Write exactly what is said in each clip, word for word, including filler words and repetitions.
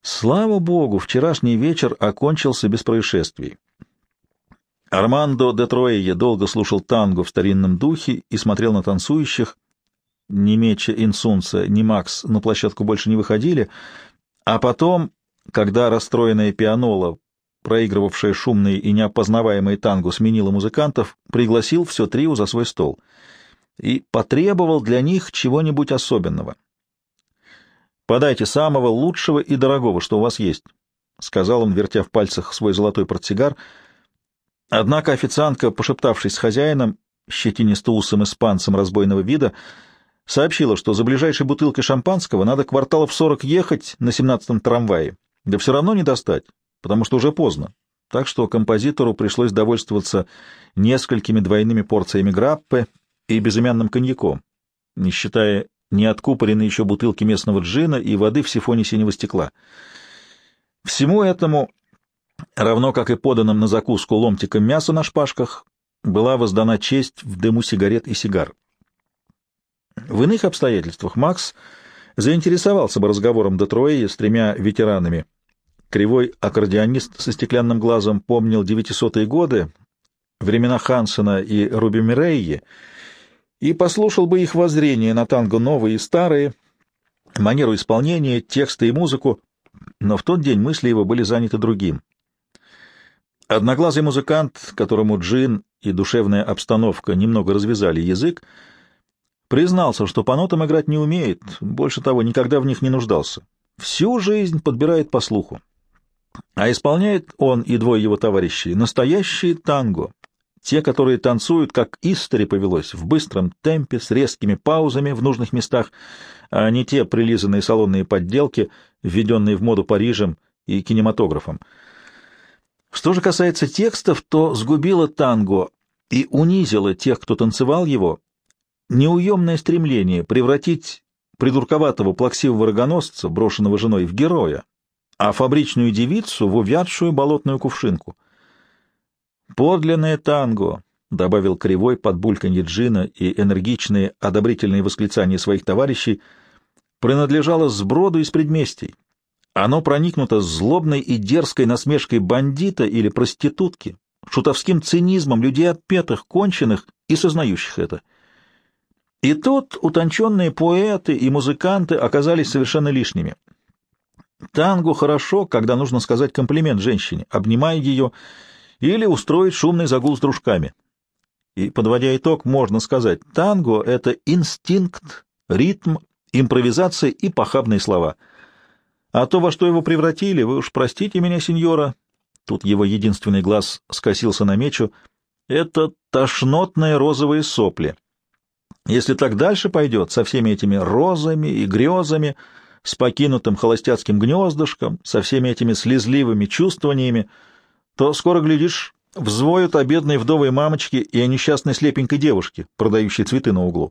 Слава богу, вчерашний вечер окончился без происшествий. Армандо де Троее долго слушал танго в старинном духе и смотрел на танцующих. Ни Меча Инсунса, ни Макс на площадку больше не выходили, а потом, когда расстроенная пианола, проигрывавшая шумные и неопознаваемые танго, сменила музыкантов, пригласил все трио за свой стол и потребовал для них чего-нибудь особенного. «Подайте самого лучшего и дорогого, что у вас есть», — сказал он, вертя в пальцах свой золотой портсигар. Однако официантка, пошептавшись с хозяином, щетинисто-усым испанцем разбойного вида, сообщила, что за ближайшей бутылкой шампанского надо кварталов сорок ехать на семнадцатом трамвае, да все равно не достать, потому что уже поздно. Так что композитору пришлось довольствоваться несколькими двойными порциями граппе и безымянным коньяком, не считая неоткупоренной еще бутылки местного джина и воды в сифоне синего стекла. Всему этому, равно как и поданным на закуску ломтиком мяса на шпажках, была воздана честь в дыму сигарет и сигар. В иных обстоятельствах Макс заинтересовался бы разговором де Троее с тремя ветеранами. Кривой аккордеонист со стеклянным глазом помнил девятисотые годы, времена Хансена и Руби Мирейи, и послушал бы их воззрения на танго новые и старые, манеру исполнения, тексты и музыку, но в тот день мысли его были заняты другим. Одноглазый музыкант, которому джин и душевная обстановка немного развязали язык, признался, что по нотам играть не умеет, больше того, никогда в них не нуждался. Всю жизнь подбирает по слуху. А исполняет он и двое его товарищей настоящие танго, те, которые танцуют, как истори повелось, в быстром темпе, с резкими паузами в нужных местах, а не те прилизанные салонные подделки, введенные в моду Парижем и кинематографом. Что же касается текстов, то сгубило танго и унизило тех, кто танцевал его, неуемное стремление превратить придурковатого плаксивого рогоносца, брошенного женой, в героя, а фабричную девицу в увядшую болотную кувшинку. «Подлинное танго», — добавил Кривой под бульканье джина и энергичные одобрительные восклицания своих товарищей, — принадлежало сброду из предместий. Оно проникнуто злобной и дерзкой насмешкой бандита или проститутки, шутовским цинизмом людей отпетых, конченых и сознающих это. И тут утонченные поэты и музыканты оказались совершенно лишними. Танго хорошо, когда нужно сказать комплимент женщине, обнимая ее, или устроить шумный загул с дружками. И, подводя итог, можно сказать, танго — это инстинкт, ритм, импровизация и похабные слова. А то, во что его превратили, вы уж простите меня, сеньора, тут его единственный глаз скосился на Мечу, это тошнотные розовые сопли. Если так дальше пойдет, со всеми этими розами и грезами, с покинутым холостяцким гнездышком, со всеми этими слезливыми чувствованиями, то скоро, глядишь, взвоют о бедной вдовой мамочке и о несчастной слепенькой девушке, продающей цветы на углу.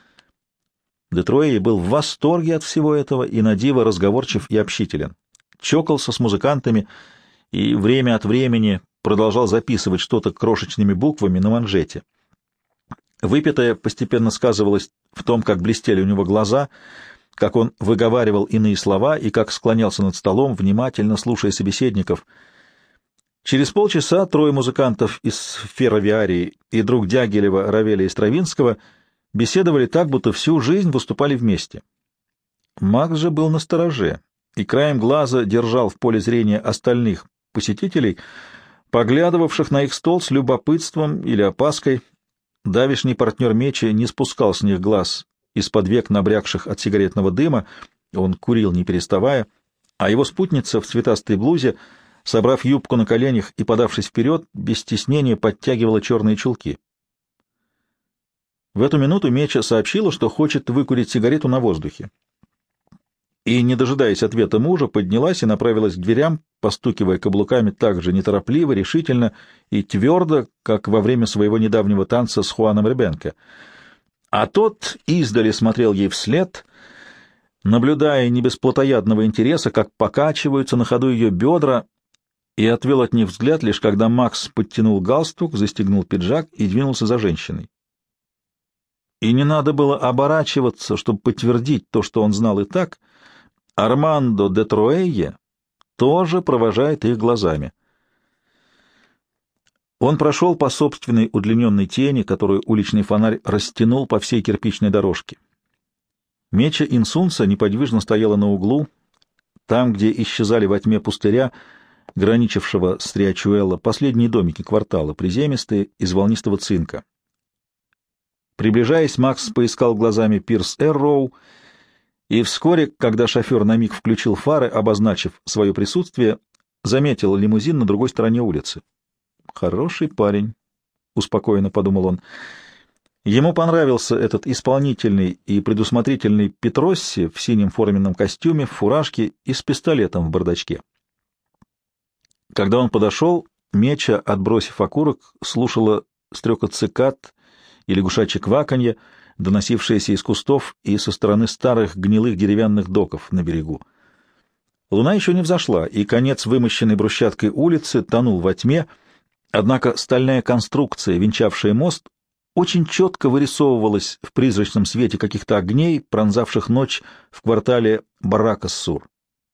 Де Троее был в восторге от всего этого и на диво разговорчив и общителен. Чокался с музыкантами и время от времени продолжал записывать что-то крошечными буквами на манжете. Выпитое постепенно сказывалось в том, как блестели у него глаза, как он выговаривал иные слова и как склонялся над столом, внимательно слушая собеседников. Через полчаса трое музыкантов из Ферровиарии и друг Дягилева, Равеля и Стравинского беседовали так, будто всю жизнь выступали вместе. Макс же был настороже и краем глаза держал в поле зрения остальных посетителей, поглядывавших на их стол с любопытством или опаской. Давишний партнер Мечи не спускал с них глаз из-под век набрякших от сигаретного дыма, он курил не переставая, а его спутница в цветастой блузе, собрав юбку на коленях и подавшись вперед, без стеснения подтягивала черные чулки. В эту минуту Меча сообщила, что хочет выкурить сигарету на воздухе. И, не дожидаясь ответа мужа, поднялась и направилась к дверям, постукивая каблуками так же неторопливо, решительно и твердо, как во время своего недавнего танца с Хуаном Ребенко. А тот издали смотрел ей вслед, наблюдая не без плотоядного интереса, как покачиваются на ходу ее бедра, и отвел от них взгляд, лишь когда Макс подтянул галстук, застегнул пиджак и двинулся за женщиной. И не надо было оборачиваться, чтобы подтвердить то, что он знал и так. Армандо де Троее тоже провожает их глазами. Он прошел по собственной удлиненной тени, которую уличный фонарь растянул по всей кирпичной дорожке. Меча Инсунса неподвижно стояла на углу, там, где исчезали во тьме пустыря, граничившего с Риачуэлло, последние домики квартала, приземистые, из волнистого цинка. Приближаясь, Макс поискал глазами пирс Эрроу, и вскоре, когда шофер на миг включил фары, обозначив свое присутствие, заметил лимузин на другой стороне улицы. «Хороший парень», — успокоенно подумал он. Ему понравился этот исполнительный и предусмотрительный Петросси в синем форменном костюме, в фуражке и с пистолетом в бардачке. Когда он подошел, Меча, отбросив окурок, слушала стрекот цикад и лягушачье кваканье, доносившееся из кустов и со стороны старых гнилых деревянных доков на берегу. Луна еще не взошла, и конец вымощенной брусчаткой улицы тонул во тьме, однако стальная конструкция, венчавшая мост, очень четко вырисовывалась в призрачном свете каких-то огней, пронзавших ночь в квартале Баракас-Сур.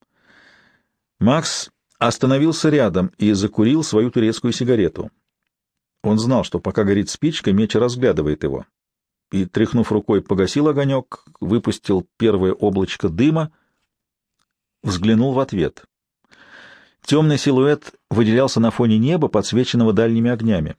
Макс остановился рядом и закурил свою турецкую сигарету. Он знал, что пока горит спичка, Меча разглядывает его. И, тряхнув рукой, погасил огонек, выпустил первое облачко дыма, взглянул в ответ. Темный силуэт выделялся на фоне неба, подсвеченного дальними огнями.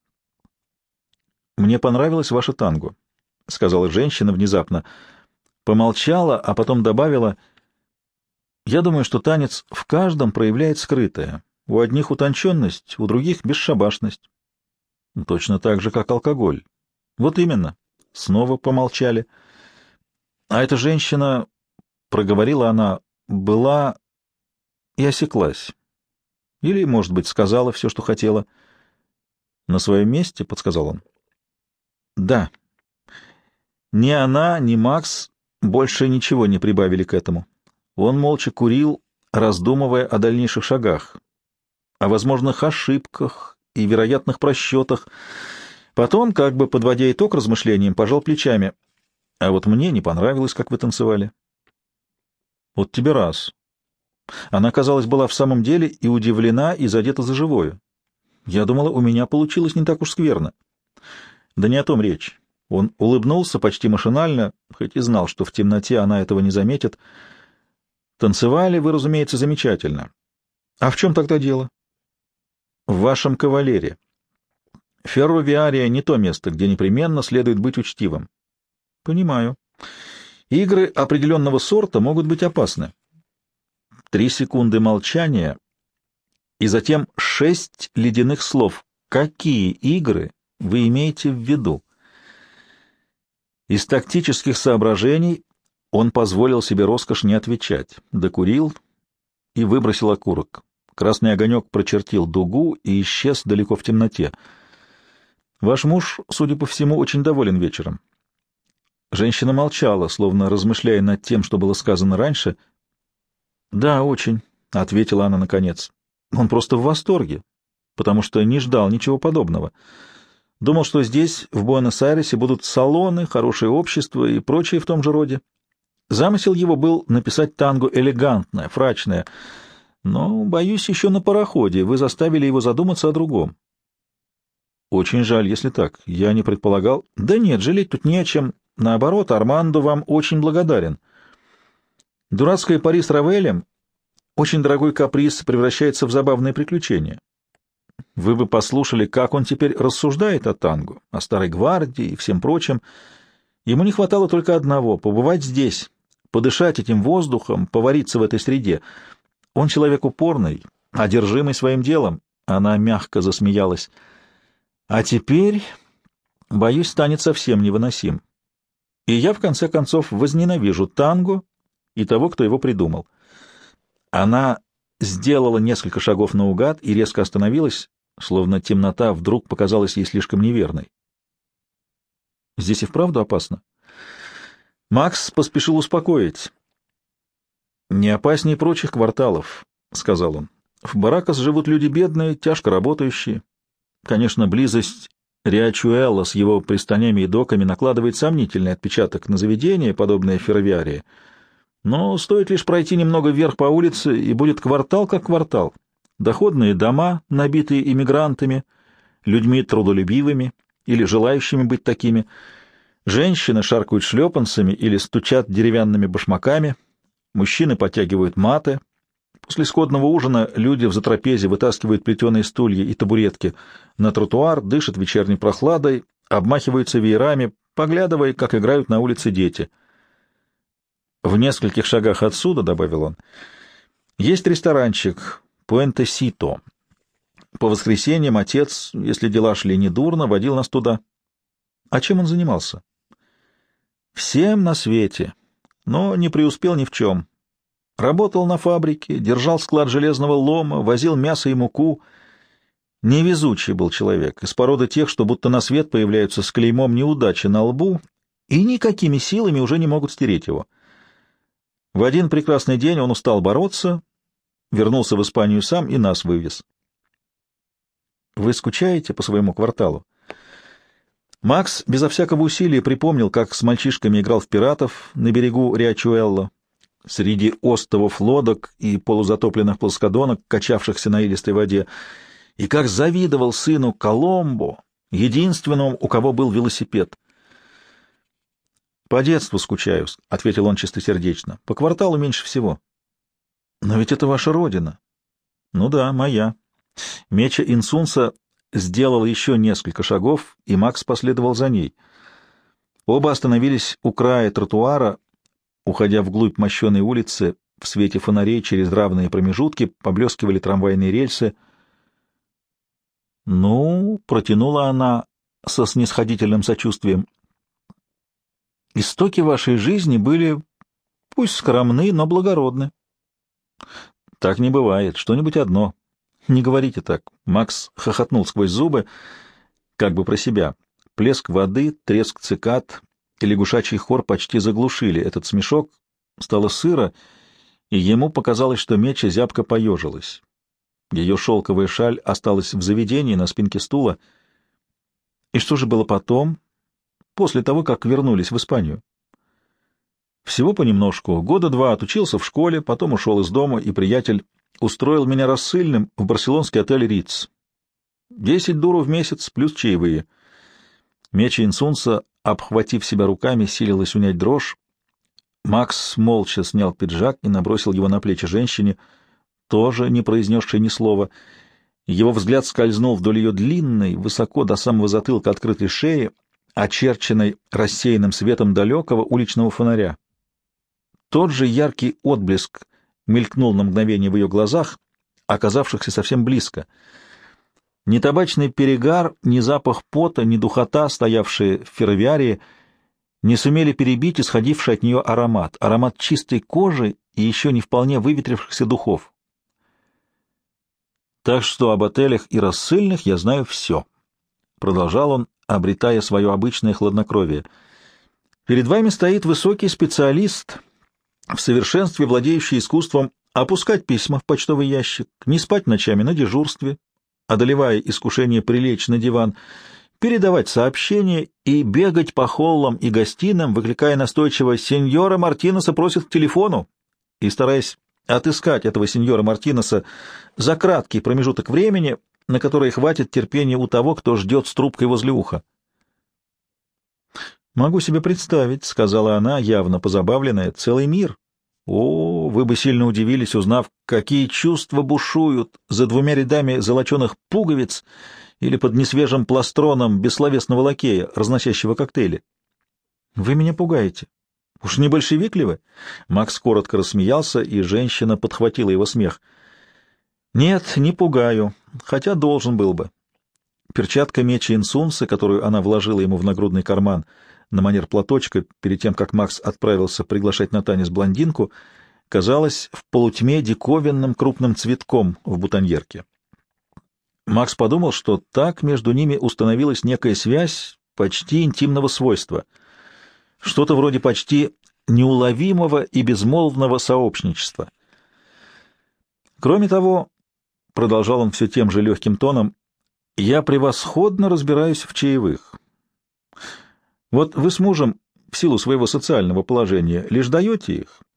«Мне понравилось ваше танго», — сказала женщина внезапно. Помолчала, а потом добавила: «Я думаю, что танец в каждом проявляет скрытое. У одних утонченность, у других — бесшабашность. Точно так же, как алкоголь». «Вот именно». Снова помолчали. «А эта женщина, — проговорила она, — была...» и осеклась. Или, может быть, сказала все, что хотела. «На своем месте», — подсказал он. «Да». Ни она, ни Макс больше ничего не прибавили к этому. Он молча курил, раздумывая о дальнейших шагах, о возможных ошибках и вероятных просчетах. Потом, как бы подводя итог размышлениям, пожал плечами. «А вот мне не понравилось, как вы танцевали». «Вот тебе раз». Она, казалось, была в самом деле и удивлена, и задета за живое. «Я думала, у меня получилось не так уж скверно». «Да не о том речь». Он улыбнулся почти машинально, хоть и знал, что в темноте она этого не заметит. «Танцевали вы, разумеется, замечательно. А в чем тогда дело?» «В вашем кавалере. Ферровиария — не то место, где непременно следует быть учтивым». «Понимаю. Игры определенного сорта могут быть опасны». Три секунды молчания, и затем шесть ледяных слов. «Какие игры вы имеете в виду?» Из тактических соображений он позволил себе роскошь не отвечать. Докурил и выбросил окурок. Красный огонек прочертил дугу и исчез далеко в темноте. «Ваш муж, судя по всему, очень доволен вечером». Женщина молчала, словно размышляя над тем, что было сказано раньше. «Да, очень», — ответила она наконец. «Он просто в восторге, потому что не ждал ничего подобного. Думал, что здесь, в Буэнос-Айресе, будут салоны, хорошее общество и прочее в том же роде. Замысел его был написать танго элегантное, фрачное, но, боюсь, еще на пароходе вы заставили его задуматься о другом». «Очень жаль, если так. Я не предполагал...» «Да нет, жалеть тут не о чем. Наоборот, Армандо вам очень благодарен. Дурацкая пари с Равелем, очень дорогой каприз, превращается в забавное приключение. Вы бы послушали, как он теперь рассуждает о танго, о старой гвардии и всем прочем. Ему не хватало только одного — побывать здесь, подышать этим воздухом, повариться в этой среде. Он человек упорный, одержимый своим делом». Она мягко засмеялась. «А теперь, боюсь, станет совсем невыносим. И я, в конце концов, возненавижу танго и того, кто его придумал». Она сделала несколько шагов наугад и резко остановилась, словно темнота вдруг показалась ей слишком неверной. «Здесь и вправду опасно?» Макс поспешил успокоить. «Не опаснее прочих кварталов», — сказал он. «В Баракас живут люди бедные, тяжко работающие. Конечно, близость Риачуэлло с его пристанями и доками накладывает сомнительный отпечаток на заведение, подобное Ферровиарии. Но стоит лишь пройти немного вверх по улице, и будет квартал как квартал. Доходные дома, набитые иммигрантами, людьми трудолюбивыми или желающими быть такими. Женщины шаркают шлепанцами или стучат деревянными башмаками. Мужчины подтягивают маты. После скотного ужина люди в затрапезе вытаскивают плетеные стулья и табуретки на тротуар, дышат вечерней прохладой, обмахиваются веерами, поглядывая, как играют на улице дети. В нескольких шагах отсюда, — добавил он, — есть ресторанчик Пуэнте-Сито. По воскресеньям отец, если дела шли недурно, водил нас туда. А чем он занимался? Всем на свете, но не преуспел ни в чем. Работал на фабрике, держал склад железного лома, возил мясо и муку. Невезучий был человек, из породы тех, что будто на свет появляются с клеймом неудачи на лбу и никакими силами уже не могут стереть его. В один прекрасный день он устал бороться, вернулся в Испанию сам и нас вывез. Вы скучаете по своему кварталу? Макс безо всякого усилия припомнил, как с мальчишками играл в пиратов на берегу Риачуэлло, среди остовов лодок и полузатопленных плоскодонок, качавшихся на илистой воде, и как завидовал сыну Коломбо, единственному, у кого был велосипед. «По детству скучаю», — ответил он чистосердечно. «По кварталу меньше всего». «Но ведь это ваша родина». «Ну да, моя». Меча Инсунса сделал еще несколько шагов, и Макс последовал за ней. Оба остановились у края тротуара, уходя вглубь мощеной улицы. В свете фонарей через равные промежутки поблескивали трамвайные рельсы. «Ну», — протянула она со снисходительным сочувствием, — «истоки вашей жизни были, пусть скромны, но благородны». «Так не бывает. Что-нибудь одно». «Не говорите так». Макс хохотнул сквозь зубы, как бы про себя. Плеск воды, треск цикад и лягушачий хор почти заглушили этот смешок. Стало сыро, и ему показалось, что Меча зябко поежилась. Ее шелковая шаль осталась в заведении на спинке стула. И что же было потом, после того, как вернулись в Испанию? Всего понемножку. Года два отучился в школе, потом ушел из дома, и приятель устроил меня рассыльным в барселонский отель «Риц». Десять дуру в месяц плюс чаевые. Меча Инсунса, обхватив себя руками, силилась унять дрожь. Макс молча снял пиджак и набросил его на плечи женщине, тоже не произнесшей ни слова. Его взгляд скользнул вдоль ее длинной, высоко до самого затылка открытой шеи, очерченной рассеянным светом далекого уличного фонаря. Тот же яркий отблеск мелькнул на мгновение в ее глазах, оказавшихся совсем близко. Ни табачный перегар, ни запах пота, ни духота, стоявшие в ферровиарии, не сумели перебить исходивший от нее аромат, аромат чистой кожи и еще не вполне выветрившихся духов. «Так что об отелях и рассыльных я знаю все», — продолжал он, обретая свое обычное хладнокровие. «Перед вами стоит высокий специалист, в совершенстве владеющий искусством опускать письма в почтовый ящик, не спать ночами на дежурстве, одолевая искушение прилечь на диван, передавать сообщения и бегать по холлам и гостиным, выкликая настойчиво «Сеньора Мартинеса просит к телефону» и стараясь отыскать этого сеньора Мартинеса за краткий промежуток времени, на который хватит терпения у того, кто ждет с трубкой возле уха. «Могу себе представить», — сказала она, явно позабавленная, — «целый мир. О, вы бы сильно удивились, узнав, какие чувства бушуют за двумя рядами золоченых пуговиц или под несвежим пластроном бессловесного лакея, разносящего коктейли. Вы меня пугаете. Уж не большевик ли вы?» Макс коротко рассмеялся, и женщина подхватила его смех. «Нет, не пугаю, хотя должен был бы». Перчатка Меча Инсунса, которую она вложила ему в нагрудный карман на манер платочка перед тем, как Макс отправился приглашать на танец блондинку, казалась в полутьме диковинным крупным цветком в бутоньерке. Макс подумал, что так между ними установилась некая связь почти интимного свойства, что-то вроде почти неуловимого и безмолвного сообщничества. Кроме того, — продолжал он все тем же легким тоном, — я превосходно разбираюсь в чаевых. Вот вы с мужем, в силу своего социального положения, лишь даете их,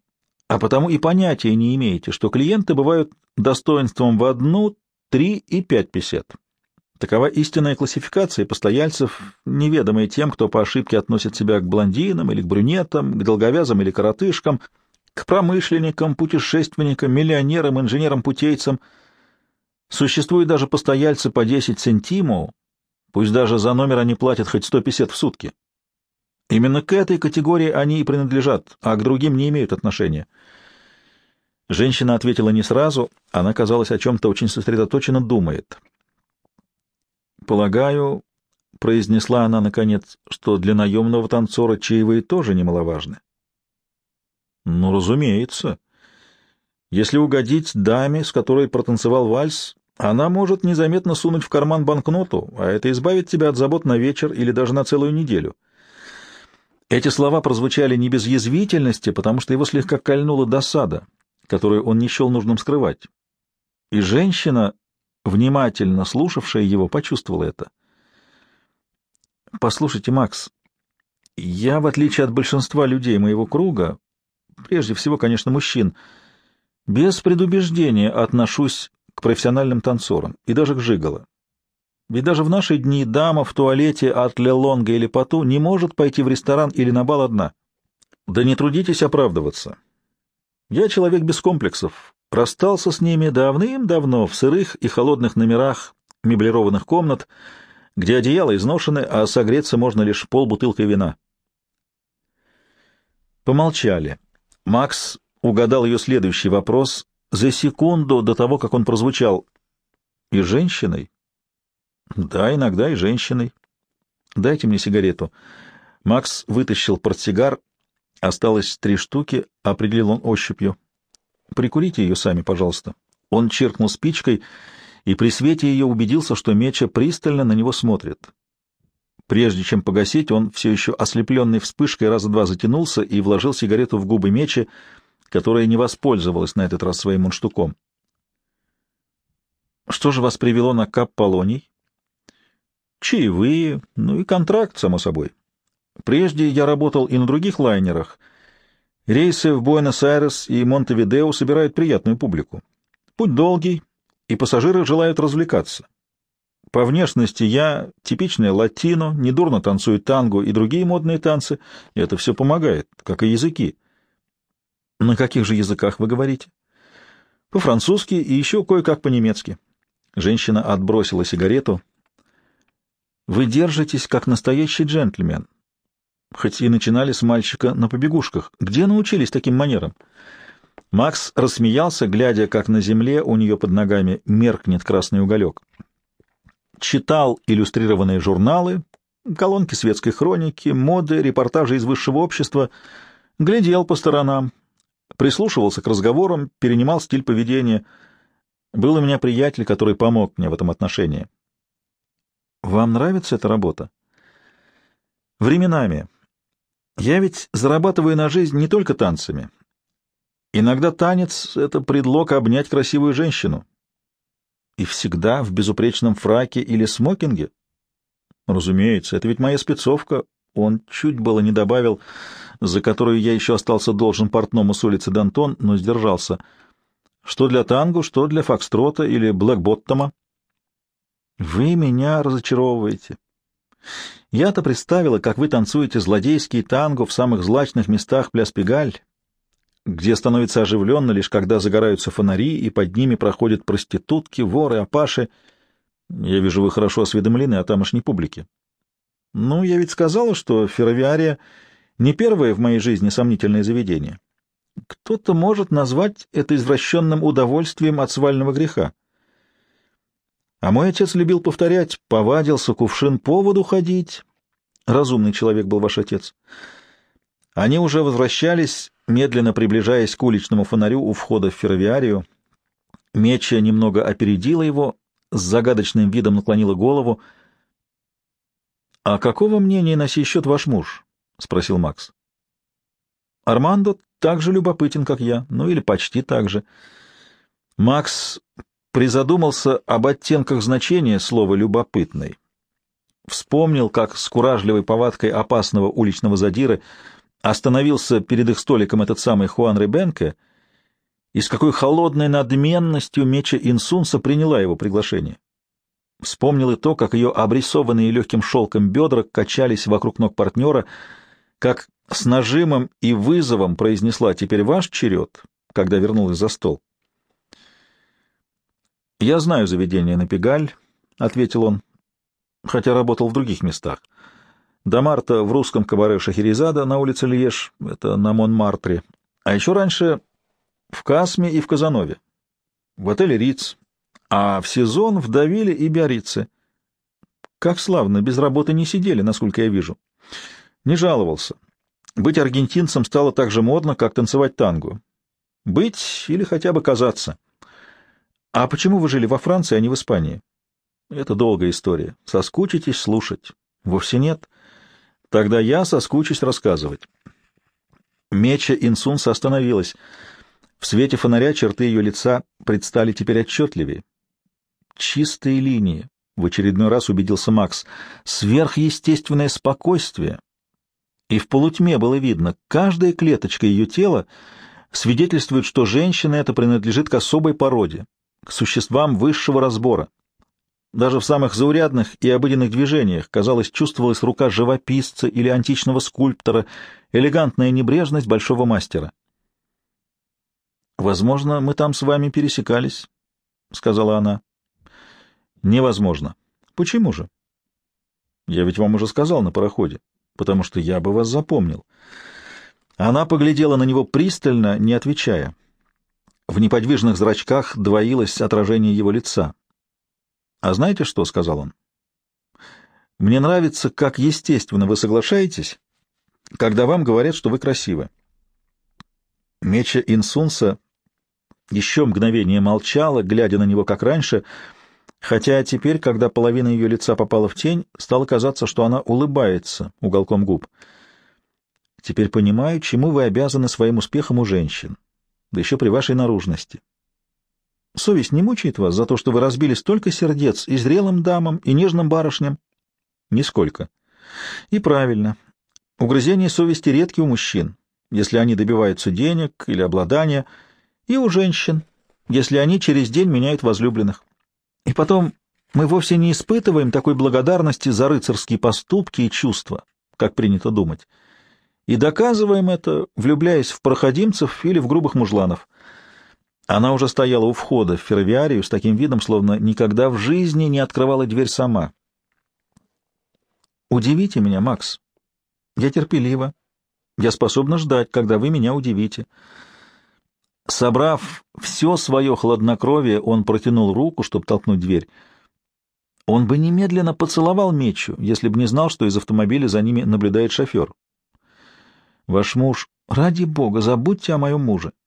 а потому и понятия не имеете, что клиенты бывают достоинством в одну, три и пять песет. Такова истинная классификация постояльцев, неведомая тем, кто по ошибке относит себя к блондинам или к брюнетам, к долговязым или коротышкам, к промышленникам, путешественникам, миллионерам, инженерам-путейцам. Существуют даже постояльцы по десять центимов, пусть даже за номер они платят хоть сто песет в сутки. Именно к этой категории они и принадлежат, а к другим не имеют отношения. Женщина ответила не сразу, она, казалось, о чем-то очень сосредоточенно думает. «Полагаю, — произнесла она наконец, — что для наемного танцора чаевые тоже немаловажны». «Ну, разумеется. Если угодить даме, с которой протанцевал вальс, она может незаметно сунуть в карман банкноту, а это избавит тебя от забот на вечер или даже на целую неделю». Эти слова прозвучали не без язвительности, потому что его слегка кольнула досада, которую он не счел нужным скрывать. И женщина, внимательно слушавшая его, почувствовала это. «Послушайте, Макс, я, в отличие от большинства людей моего круга, прежде всего, конечно, мужчин, без предубеждения отношусь к профессиональным танцорам и даже к жиголо. Ведь даже в наши дни дама в туалете от Лелонга или Пату не может пойти в ресторан или на бал одна. Да не трудитесь оправдываться. Я человек без комплексов, расстался с ними давным-давно в сырых и холодных номерах меблированных комнат, где одеяла изношены, а согреться можно лишь полбутылкой вина». Помолчали. Макс угадал ее следующий вопрос за секунду до того, как он прозвучал. «И женщиной?» «Да, иногда и женщиной. Дайте мне сигарету». Макс вытащил портсигар. Осталось три штуки, определил он ощупью. «Прикурите ее сами, пожалуйста». Он чиркнул спичкой и при свете ее убедился, что Меча пристально на него смотрит. Прежде чем погасить, он, все еще ослепленный вспышкой, раза два затянулся и вложил сигарету в губы Мечи, которая не воспользовалась на этот раз своим мундштуком. «Что же вас привело на Кап Полоний?» «Чаевые, ну и контракт, само собой. Прежде я работал и на других лайнерах. Рейсы в Буэнос-Айрес и Монтевидео собирают приятную публику. Путь долгий, и пассажиры желают развлекаться. По внешности я типичная латино, недурно танцую танго и другие модные танцы, и это все помогает, как и языки». «На каких же языках вы говорите?» «По-французски и еще кое-как по-немецки». Женщина отбросила сигарету. «Вы держитесь, как настоящий джентльмен, хоть и начинали с мальчика на побегушках. Где научились таким манерам?» Макс рассмеялся, глядя, как на земле у нее под ногами меркнет красный уголек. Читал иллюстрированные журналы, колонки светской хроники, моды, репортажи из высшего общества, глядел по сторонам, прислушивался к разговорам, перенимал стиль поведения. Был у меня приятель, который помог мне в этом отношении. «Вам нравится эта работа?» «Временами. Я ведь зарабатываю на жизнь не только танцами. Иногда танец — это предлог обнять красивую женщину. И всегда в безупречном фраке или смокинге?» «Разумеется, это ведь моя спецовка». Он чуть было не добавил, за которую я еще остался должен портному с улицы Дантон, но сдержался. «Что для танго, что для фокстрота или блэкботтома». «Вы меня разочаровываете. Я-то представила, как вы танцуете злодейские танго в самых злачных местах Пляс-Пегаль, где становится оживленно лишь когда загораются фонари, и под ними проходят проститутки, воры, опаши. Я вижу, вы хорошо осведомлены о тамошней публике». «Ну, я ведь сказала, что Ферровиария не первое в моей жизни сомнительное заведение. Кто-то может назвать это извращенным удовольствием от свального греха. А мой отец любил повторять: повадился кувшин по воду ходить. Разумный человек был ваш отец». Они уже возвращались, медленно приближаясь к уличному фонарю у входа в Ферровиарию. Меча немного опередила его, с загадочным видом наклонила голову. «А какого мнения на сей счет ваш муж?» — спросил Макс. «Армандо так же любопытен, как я, ну или почти так же». Макс призадумался об оттенках значения слова «любопытный». Вспомнил, как с куражливой повадкой опасного уличного задиры остановился перед их столиком этот самый Хуан Ребенке, и с какой холодной надменностью Меча Инсунса приняла его приглашение. Вспомнил и то, как ее обрисованные легким шелком бедра качались вокруг ног партнера, как с нажимом и вызовом произнесла: «Теперь ваш черед», когда вернулась за стол. «Я знаю заведение на Пегаль», — ответил он, хотя работал в других местах. До марта в русском кабаре Шахерезада на улице Льеж, это на Монмартре, а еще раньше в Касме и в Казанове, в отеле Риц, а в сезон в Давиле и Биаррице. Как славно, без работы не сидели, насколько я вижу. Не жаловался. Быть аргентинцем стало так же модно, как танцевать танго. Быть или хотя бы казаться. А почему вы жили во Франции, а не в Испании? Это долгая история. Соскучитесь слушать? Вовсе нет. Тогда я соскучусь рассказывать. Меча Инсунса остановилась. В свете фонаря черты ее лица предстали теперь отчетливее. Чистые линии, в очередной раз убедился Макс, сверхъестественное спокойствие. И в полутьме было видно, каждая клеточка ее тела свидетельствует, что женщина эта принадлежит к особой породе, к существам высшего разбора. Даже в самых заурядных и обыденных движениях, казалось, чувствовалась рука живописца или античного скульптора, элегантная небрежность большого мастера. «Возможно, мы там с вами пересекались», — сказала она. «Невозможно». «Почему же?» «Я ведь вам уже сказал на пароходе, потому что я бы вас запомнил». Она поглядела на него пристально, не отвечая. В неподвижных зрачках двоилось отражение его лица. «А знаете что?» — сказал он. «Мне нравится, как естественно вы соглашаетесь, когда вам говорят, что вы красивы». Меча Инсунса еще мгновение молчала, глядя на него как раньше, хотя теперь, когда половина ее лица попала в тень, стало казаться, что она улыбается уголком губ. «Теперь понимаю, чему вы обязаны своим успехом у женщин, да еще при вашей наружности. Совесть не мучает вас за то, что вы разбили столько сердец и зрелым дамам, и нежным барышням?» «Нисколько». «И правильно. Угрызения совести редки у мужчин, если они добиваются денег или обладания, и у женщин, если они через день меняют возлюбленных. И потом, мы вовсе не испытываем такой благодарности за рыцарские поступки и чувства, как принято думать, и доказываем это, влюбляясь в проходимцев или в грубых мужланов». Она уже стояла у входа в ферровиарию с таким видом, словно никогда в жизни не открывала дверь сама. «Удивите меня, Макс. Я терпелива. Я способна ждать, когда вы меня удивите». Собрав все свое хладнокровие, он протянул руку, чтобы толкнуть дверь. Он бы немедленно поцеловал Мечу, если бы не знал, что из автомобиля за ними наблюдает шофер. «Ваш муж... Ради бога, забудьте о моем муже.